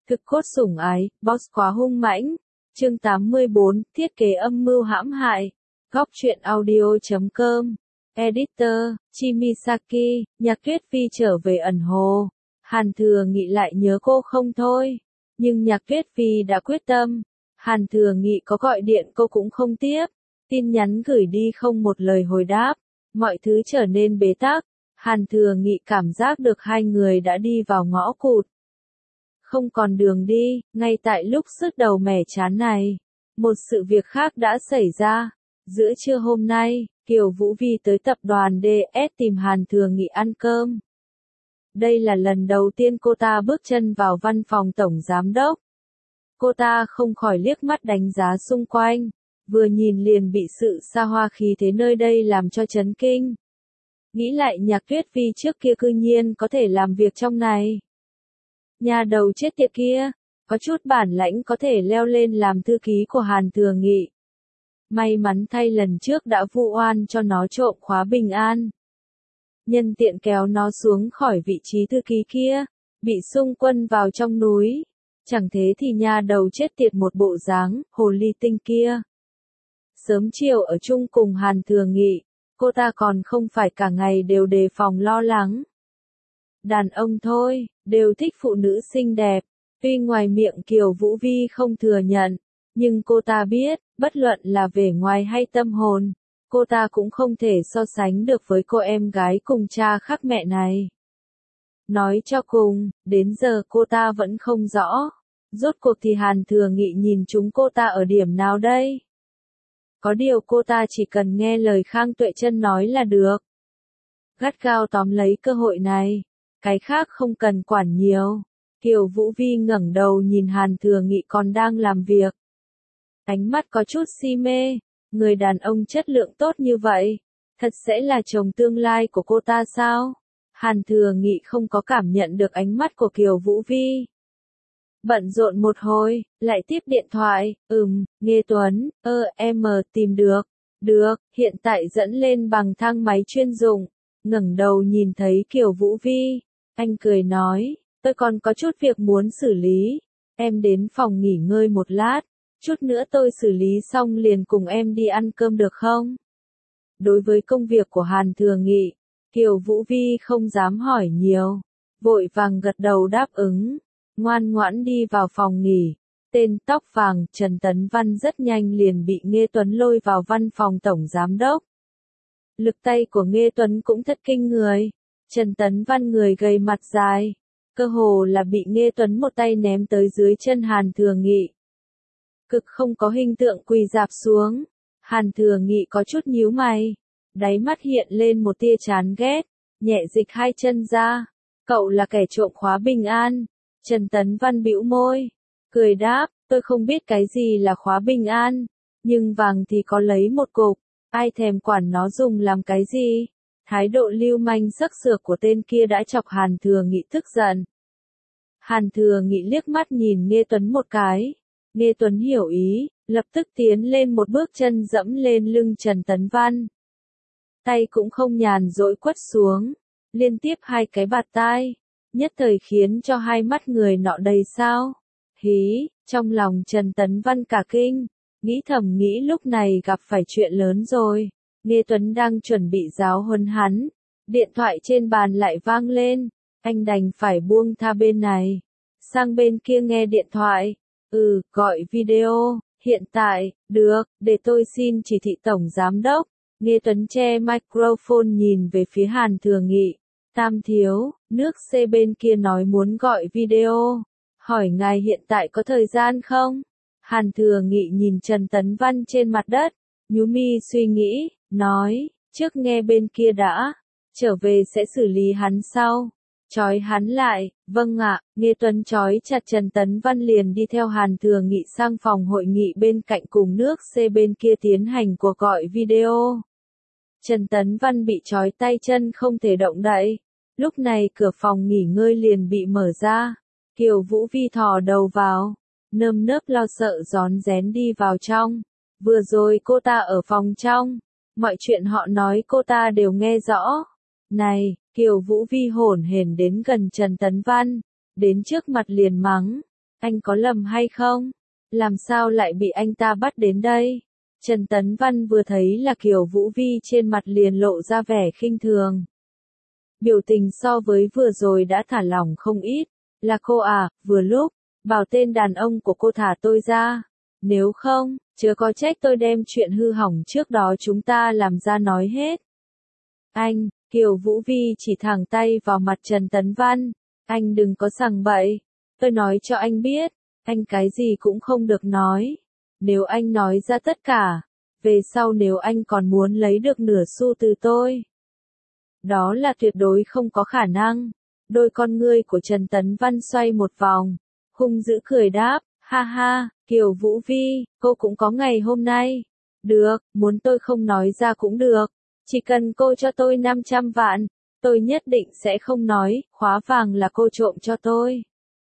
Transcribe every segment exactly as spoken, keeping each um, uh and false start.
Thực cốt sủng ái, boss quá hung mãnh. Chương tám mươi bốn, thiết kế âm mưu hãm hại. Góc truyện audio.com. Editor, Chimisaki, Nhạc Tuyết Phi trở về ẩn hồ. Hàn Thừa Nghị lại nhớ cô không thôi. Nhưng Nhạc Tuyết Phi đã quyết tâm. Hàn Thừa Nghị có gọi điện cô cũng không tiếp. Tin nhắn gửi đi không một lời hồi đáp. Mọi thứ trở nên bế tắc. Hàn Thừa Nghị cảm giác được hai người đã đi vào ngõ cụt. Không còn đường đi, ngay tại lúc sứt đầu mẻ chán này. Một sự việc khác đã xảy ra. Giữa trưa hôm nay, Kiều Vũ Vi tới tập đoàn đê ét tìm Hàn Thừa Nghị ăn cơm. Đây là lần đầu tiên cô ta bước chân vào văn phòng tổng giám đốc. Cô ta không khỏi liếc mắt đánh giá xung quanh, vừa nhìn liền bị sự xa hoa khí thế nơi đây làm cho chấn kinh. Nghĩ lại Nhạc Tuyết Vi trước kia cư nhiên có thể làm việc trong này. Nhà đầu chết tiệt kia, có chút bản lãnh có thể leo lên làm thư ký của Hàn Thừa Nghị. May mắn thay lần trước đã vu oan cho nó trộm khóa bình an. Nhân tiện kéo nó xuống khỏi vị trí thư ký kia, bị xung quân vào trong núi. Chẳng thế thì nhà đầu chết tiệt một bộ dáng, hồ ly tinh kia. Sớm chiều ở chung cùng Hàn Thừa Nghị, cô ta còn không phải cả ngày đều đề phòng lo lắng. Đàn ông thôi, đều thích phụ nữ xinh đẹp. Tuy ngoài miệng Kiều Vũ Vi không thừa nhận, nhưng cô ta biết, bất luận là vẻ ngoài hay tâm hồn, cô ta cũng không thể so sánh được với cô em gái cùng cha khác mẹ này. Nói cho cùng, đến giờ cô ta vẫn không rõ. Rốt cuộc thì Hàn Thừa Nghị nhìn chúng cô ta ở điểm nào đây? Có điều cô ta chỉ cần nghe lời Khang Tuệ Chân nói là được. Gắt gao tóm lấy cơ hội này. Cái khác không cần quản nhiều. Kiều Vũ Vi ngẩng đầu nhìn Hàn Thừa Nghị còn đang làm việc. Ánh mắt có chút si mê. Người đàn ông chất lượng tốt như vậy, thật sẽ là chồng tương lai của cô ta sao? Hàn Thừa Nghị không có cảm nhận được ánh mắt của Kiều Vũ Vi. Bận rộn một hồi, lại tiếp điện thoại. Ừm, Nghê Tuấn, ơ em tìm được. Được, hiện tại dẫn lên bằng thang máy chuyên dụng. Ngẩng đầu nhìn thấy Kiều Vũ Vi. Anh cười nói, tôi còn có chút việc muốn xử lý. Em đến phòng nghỉ ngơi một lát. Chút nữa tôi xử lý xong liền cùng em đi ăn cơm được không? Đối với công việc của Hàn Thừa Nghị, Kiều Vũ Vi không dám hỏi nhiều. Vội vàng gật đầu đáp ứng. Ngoan ngoãn đi vào phòng nghỉ. Tên tóc vàng Trần Tấn Văn rất nhanh liền bị Nghê Tuấn lôi vào văn phòng tổng giám đốc. Lực tay của Nghê Tuấn cũng thật kinh người. Trần Tấn Văn người gầy mặt dài, cơ hồ là bị Nghê Tuấn một tay ném tới dưới chân Hàn Thừa Nghị. Cực không có hình tượng quỳ rạp xuống. Hàn Thừa Nghị có chút nhíu mày, đáy mắt hiện lên một tia chán ghét, nhẹ dịch hai chân ra. Cậu là kẻ trộm khóa bình an. Trần Tấn Văn bĩu môi, cười đáp, tôi không biết cái gì là khóa bình an, nhưng vàng thì có lấy một cục, ai thèm quản nó dùng làm cái gì. Thái độ lưu manh sắc sược của tên kia đã chọc Hàn Thừa Nghị tức giận. Hàn Thừa Nghị liếc mắt nhìn Nghê Tuấn một cái. Nghê Tuấn hiểu ý, lập tức tiến lên một bước chân dẫm lên lưng Trần Tấn Văn. Tay cũng không nhàn dỗi quất xuống, liên tiếp hai cái bạt tai, nhất thời khiến cho hai mắt người nọ đầy sao. Hí, trong lòng Trần Tấn Văn cả kinh, nghĩ thầm nghĩ lúc này gặp phải chuyện lớn rồi. Nghê Tuấn đang chuẩn bị giáo huấn hắn, điện thoại trên bàn lại vang lên, anh đành phải buông tha bên này, sang bên kia nghe điện thoại. Ừ, gọi video, hiện tại, được, để tôi xin chỉ thị tổng giám đốc. Nghê Tuấn che microphone nhìn về phía Hàn Thừa Nghị. Tam thiếu, nước C bên kia nói muốn gọi video, hỏi ngài hiện tại có thời gian không? Hàn Thừa Nghị nhìn Trần Tấn Văn trên mặt đất, nhíu mi suy nghĩ, nói, trước nghe bên kia đã, trở về sẽ xử lý hắn sau. Chói hắn lại, vâng ạ. Nghê Tuấn chói chặt Trần Tấn Văn liền đi theo Hàn Thừa Nghị sang phòng hội nghị bên cạnh cùng nước C bên kia tiến hành cuộc gọi video. Trần Tấn Văn bị chói tay chân không thể động đậy. Lúc này cửa phòng nghỉ ngơi liền bị mở ra. Kiều Vũ Vi thò đầu vào, nơm nớp lo sợ rón rén đi vào trong. Vừa rồi cô ta ở phòng trong, mọi chuyện họ nói cô ta đều nghe rõ. Này, Kiều Vũ Vi hổn hển đến gần Trần Tấn Văn, đến trước mặt liền mắng, Anh có lầm hay không? Làm sao lại bị anh ta bắt đến đây? Trần Tấn Văn vừa thấy là Kiều Vũ Vi trên mặt liền lộ ra vẻ khinh thường. Biểu tình so với vừa rồi đã thả lỏng không ít. Là cô à, vừa lúc, bảo tên đàn ông của cô thả tôi ra. Nếu không, chớ có trách tôi đem chuyện hư hỏng trước đó chúng ta làm ra nói hết. Anh, Kiều Vũ Vi chỉ thẳng tay vào mặt Trần Tấn Văn. Anh đừng có sằng bậy. Tôi nói cho anh biết, anh cái gì cũng không được nói. Nếu anh nói ra tất cả, về sau nếu anh còn muốn lấy được nửa xu từ tôi, đó là tuyệt đối không có khả năng. Đôi con ngươi của Trần Tấn Văn xoay một vòng, hung dữ cười đáp, ha ha, Kiều Vũ Vi, cô cũng có ngày hôm nay. Được, muốn tôi không nói ra cũng được. Chỉ cần cô cho tôi năm trăm vạn, tôi nhất định sẽ không nói, khóa vàng là cô trộm cho tôi.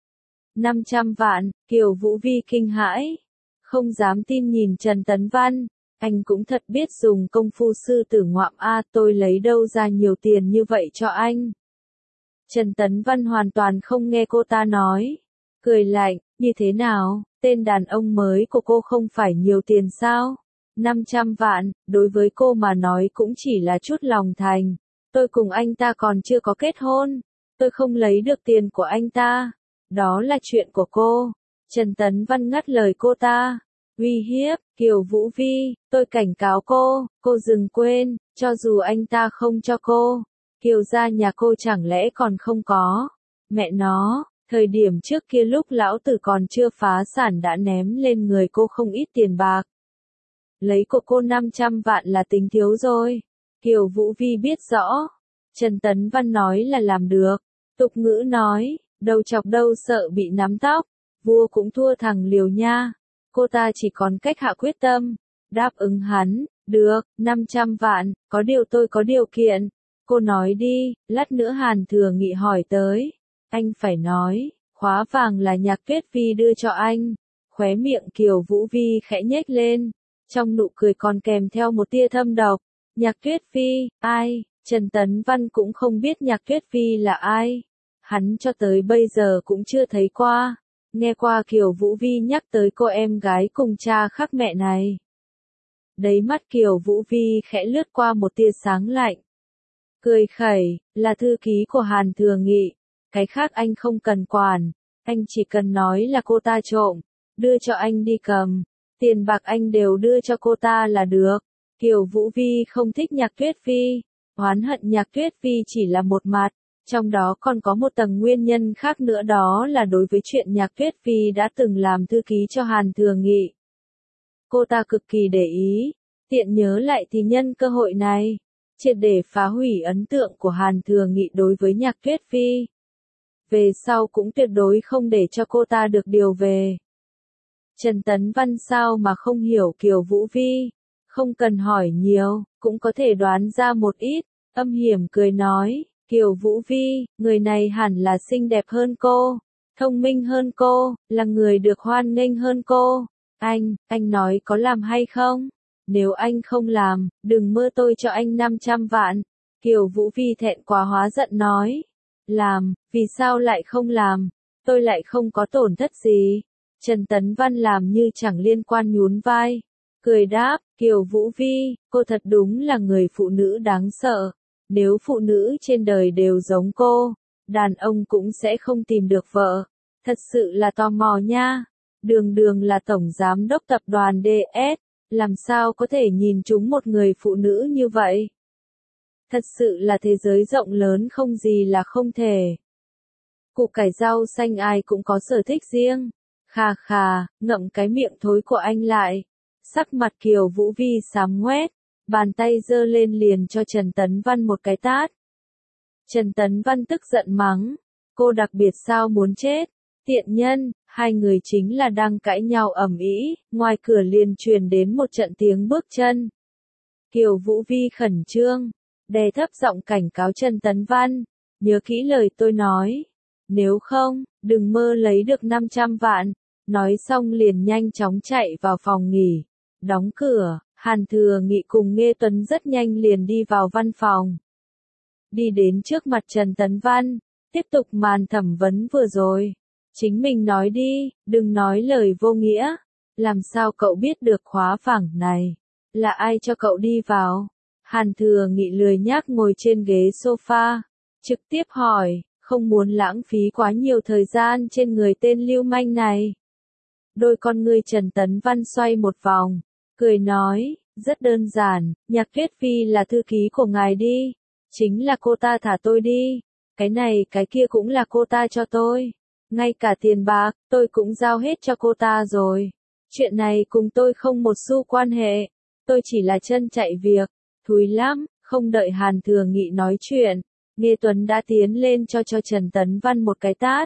năm trăm vạn, Kiều Vũ Vi kinh hãi, không dám tin nhìn Trần Tấn Văn. Anh cũng thật biết dùng công phu sư tử ngoạm a, tôi lấy đâu ra nhiều tiền như vậy cho anh. Trần Tấn Văn hoàn toàn không nghe cô ta nói. Cười lạnh, như thế nào, tên đàn ông mới của cô không phải nhiều tiền sao? năm trăm vạn, đối với cô mà nói cũng chỉ là chút lòng thành. Tôi cùng anh ta còn chưa có kết hôn. Tôi không lấy được tiền của anh ta. Đó là chuyện của cô. Trần Tấn Văn ngắt lời cô ta. Uy hiếp, Kiều Vũ Vi, tôi cảnh cáo cô, cô đừng quên, cho dù anh ta không cho cô, Kiều gia nhà cô chẳng lẽ còn không có. Mẹ nó, thời điểm trước kia lúc lão tử còn chưa phá sản đã ném lên người cô không ít tiền bạc. Lấy của cô năm trăm vạn là tính thiếu rồi. Kiều Vũ Vi biết rõ. Trần Tấn Văn nói là làm được. Tục ngữ nói, đầu chọc đâu sợ bị nắm tóc, vua cũng thua thằng liều nha. Cô ta chỉ còn cách hạ quyết tâm, đáp ứng hắn, được, năm trăm vạn, có điều tôi có điều kiện. Cô nói đi, lát nữa Hàn Thừa Nghị hỏi tới. Anh phải nói, khóa vàng là Nhạc Tuyết Phi đưa cho anh. Khóe miệng Kiều Vũ Vi khẽ nhếch lên, trong nụ cười còn kèm theo một tia thâm độc. Nhạc Tuyết Phi, ai? Trần Tấn Văn cũng không biết Nhạc Tuyết Phi là ai. Hắn cho tới bây giờ cũng chưa thấy qua. Nghe qua Kiều Vũ Vi nhắc tới cô em gái cùng cha khác mẹ này. Đáy mắt Kiều Vũ Vi khẽ lướt qua một tia sáng lạnh. Cười khẩy, là thư ký của Hàn Thừa Nghị. Cái khác anh không cần quản. Anh chỉ cần nói là cô ta trộm. Đưa cho anh đi cầm. Tiền bạc anh đều đưa cho cô ta là được. Kiều Vũ Vi không thích Nhạc Tuyết Phi. Oán hận Nhạc Tuyết Phi chỉ là một mặt. Trong đó còn có một tầng nguyên nhân khác nữa, đó là đối với chuyện Nhạc Tuyết Phi đã từng làm thư ký cho Hàn Thừa Nghị. Cô ta cực kỳ để ý, tiện nhớ lại thì nhân cơ hội này, triệt để phá hủy ấn tượng của Hàn Thừa Nghị đối với Nhạc Tuyết Phi. Về sau cũng tuyệt đối không để cho cô ta được điều về. Trần Tấn Văn sao mà không hiểu Kiều Vũ Vi, không cần hỏi nhiều, cũng có thể đoán ra một ít, âm hiểm cười nói. Kiều Vũ Vi, người này hẳn là xinh đẹp hơn cô, thông minh hơn cô, là người được hoan nghênh hơn cô. Anh, anh nói có làm hay không? Nếu anh không làm, đừng mơ tôi cho anh năm trăm vạn. Kiều Vũ Vi thẹn quá hóa giận nói. Làm, vì sao lại không làm? Tôi lại không có tổn thất gì. Trần Tấn Văn làm như chẳng liên quan nhún vai. Cười đáp, Kiều Vũ Vi, cô thật đúng là người phụ nữ đáng sợ. Nếu phụ nữ trên đời đều giống cô, đàn ông cũng sẽ không tìm được vợ. Thật sự là tò mò nha. Đường Đường là tổng giám đốc tập đoàn đê ét, làm sao có thể nhìn trúng một người phụ nữ như vậy? Thật sự là thế giới rộng lớn không gì là không thể. Củ cải rau xanh ai cũng có sở thích riêng. Khà khà, ngậm cái miệng thối của anh lại. Sắc mặt Kiều Vũ Vi xám ngoét. Bàn tay giơ lên liền cho Trần Tấn Văn một cái tát. Trần Tấn Văn tức giận mắng. Cô đặc biệt sao muốn chết? Tiện nhân, hai người chính là đang cãi nhau ầm ĩ, ngoài cửa liền truyền đến một trận tiếng bước chân. Kiều Vũ Vi khẩn trương, đè thấp giọng cảnh cáo Trần Tấn Văn. Nhớ kỹ lời tôi nói. Nếu không, đừng mơ lấy được năm trăm vạn. Nói xong liền nhanh chóng chạy vào phòng nghỉ. Đóng cửa. Hàn Thừa Nghị cùng Nghê Tuấn rất nhanh liền đi vào văn phòng. Đi đến trước mặt Trần Tấn Văn, tiếp tục màn thẩm vấn vừa rồi. Chính mình nói đi, đừng nói lời vô nghĩa. Làm sao cậu biết được khóa phẳng này? Là ai cho cậu đi vào? Hàn Thừa Nghị lười nhác ngồi trên ghế sofa, trực tiếp hỏi, không muốn lãng phí quá nhiều thời gian trên người tên lưu manh này. Đôi con ngươi Trần Tấn Văn xoay một vòng, cười nói, rất đơn giản, Nhạc Tuyết Phi là thư ký của ngài đi, chính là cô ta thả tôi đi, cái này cái kia cũng là cô ta cho tôi, ngay cả tiền bạc, tôi cũng giao hết cho cô ta rồi, chuyện này cùng tôi không một xu quan hệ, tôi chỉ là chân chạy việc, thúi lắm, không đợi Hàn Thừa Nghị nói chuyện, Nghê Tuấn đã tiến lên cho cho Trần Tấn Văn một cái tát.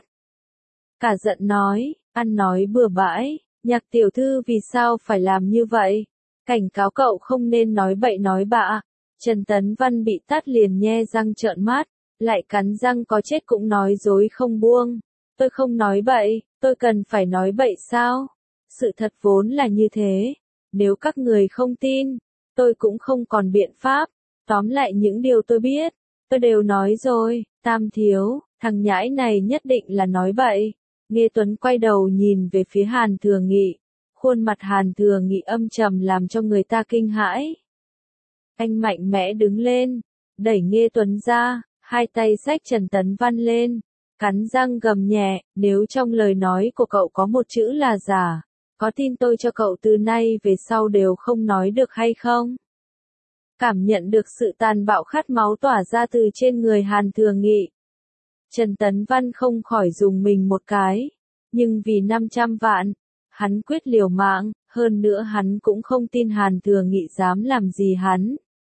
Cả giận nói, ăn nói bừa bãi, Nhạc tiểu thư vì sao phải làm như vậy? Cảnh cáo cậu không nên nói bậy nói bạ. Trần Tấn Văn bị tát liền nhe răng trợn mắt, lại cắn răng có chết cũng nói dối không buông. Tôi không nói bậy, tôi cần phải nói bậy sao? Sự thật vốn là như thế. Nếu các người không tin, tôi cũng không còn biện pháp. Tóm lại những điều tôi biết, tôi đều nói rồi. Tam thiếu, thằng nhãi này nhất định là nói bậy. Nghê Tuấn quay đầu nhìn về phía Hàn Thừa Nghị. Khuôn mặt Hàn Thừa Nghị âm trầm làm cho người ta kinh hãi. Anh mạnh mẽ đứng lên, đẩy Nghê Tuấn ra, hai tay xách Trần Tấn Văn lên, cắn răng gầm nhẹ, nếu trong lời nói của cậu có một chữ là giả, có tin tôi cho cậu từ nay về sau đều không nói được hay không? Cảm nhận được sự tàn bạo khát máu tỏa ra từ trên người Hàn Thừa Nghị. Trần Tấn Văn không khỏi dùng mình một cái, nhưng vì năm trăm vạn, hắn quyết liều mạng, hơn nữa hắn cũng không tin Hàn Thừa Nghị dám làm gì hắn.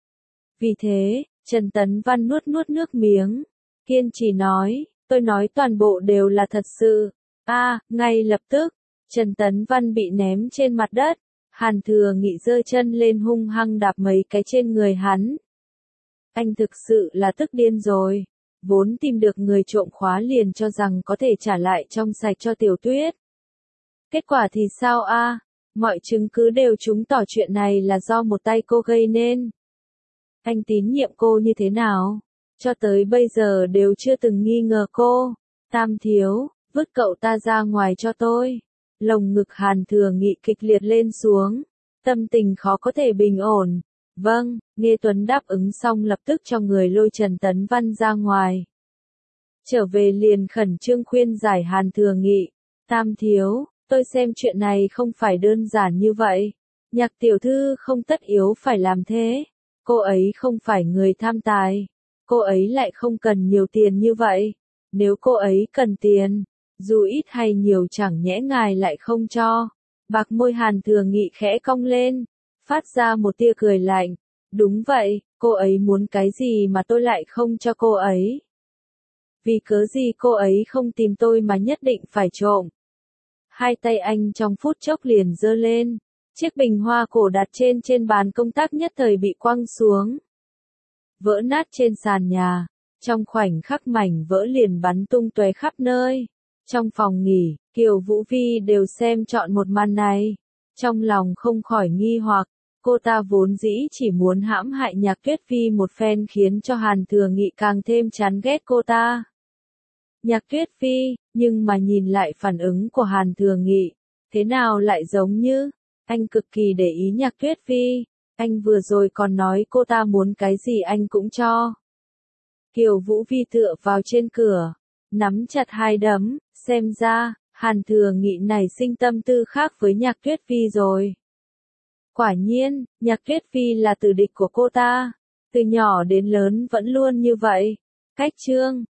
Vì thế, Trần Tấn Văn nuốt nuốt nước miếng, kiên trì nói, tôi nói toàn bộ đều là thật sự. A, à, ngay lập tức, Trần Tấn Văn bị ném trên mặt đất, Hàn Thừa Nghị giơ chân lên hung hăng đạp mấy cái trên người hắn. Anh thực sự là tức điên rồi. Vốn tìm được người trộm khóa liền cho rằng có thể trả lại trong sạch cho Tiểu Tuyết. Kết quả thì sao a? À? Mọi chứng cứ đều chứng tỏ chuyện này là do một tay cô gây nên. Anh tín nhiệm cô như thế nào? Cho tới bây giờ đều chưa từng nghi ngờ cô. Tam thiếu, vứt cậu ta ra ngoài cho tôi. Lồng ngực Hàn Thừa Nghị kịch liệt lên xuống. Tâm tình khó có thể bình ổn. Vâng, Nghê Tuấn đáp ứng xong lập tức cho người lôi Trần Tấn Văn ra ngoài. Trở về liền khẩn trương khuyên giải Hàn Thừa Nghị. Tam thiếu, tôi xem chuyện này không phải đơn giản như vậy. Nhạc tiểu thư không tất yếu phải làm thế. Cô ấy không phải người tham tài. Cô ấy lại không cần nhiều tiền như vậy. Nếu cô ấy cần tiền, dù ít hay nhiều chẳng nhẽ ngài lại không cho. Bạc môi Hàn Thừa Nghị khẽ cong lên, phát ra một tia cười lạnh. Đúng vậy, cô ấy muốn cái gì mà tôi lại không cho cô ấy. Vì cớ gì cô ấy không tìm tôi mà nhất định phải trộm. Hai tay anh trong phút chốc liền giơ lên. Chiếc bình hoa cổ đặt trên trên bàn công tác nhất thời bị quăng xuống. Vỡ nát trên sàn nhà. Trong khoảnh khắc mảnh vỡ liền bắn tung tóe khắp nơi. Trong phòng nghỉ, Kiều Vũ Vi đều xem trọn một màn này. Trong lòng không khỏi nghi hoặc. Cô ta vốn dĩ chỉ muốn hãm hại Nhạc Tuyết Phi một phen khiến cho Hàn Thừa Nghị càng thêm chán ghét cô ta. Nhạc Tuyết Phi, nhưng mà nhìn lại phản ứng của Hàn Thừa Nghị, thế nào lại giống như, anh cực kỳ để ý Nhạc Tuyết Phi, anh vừa rồi còn nói cô ta muốn cái gì anh cũng cho. Kiều Vũ Vi tựa vào trên cửa, nắm chặt hai đấm, xem ra, Hàn Thừa Nghị này sinh tâm tư khác với Nhạc Tuyết Phi rồi. Quả nhiên, Nhạc Tuyết Phi là tử địch của cô ta, từ nhỏ đến lớn vẫn luôn như vậy. Cách chương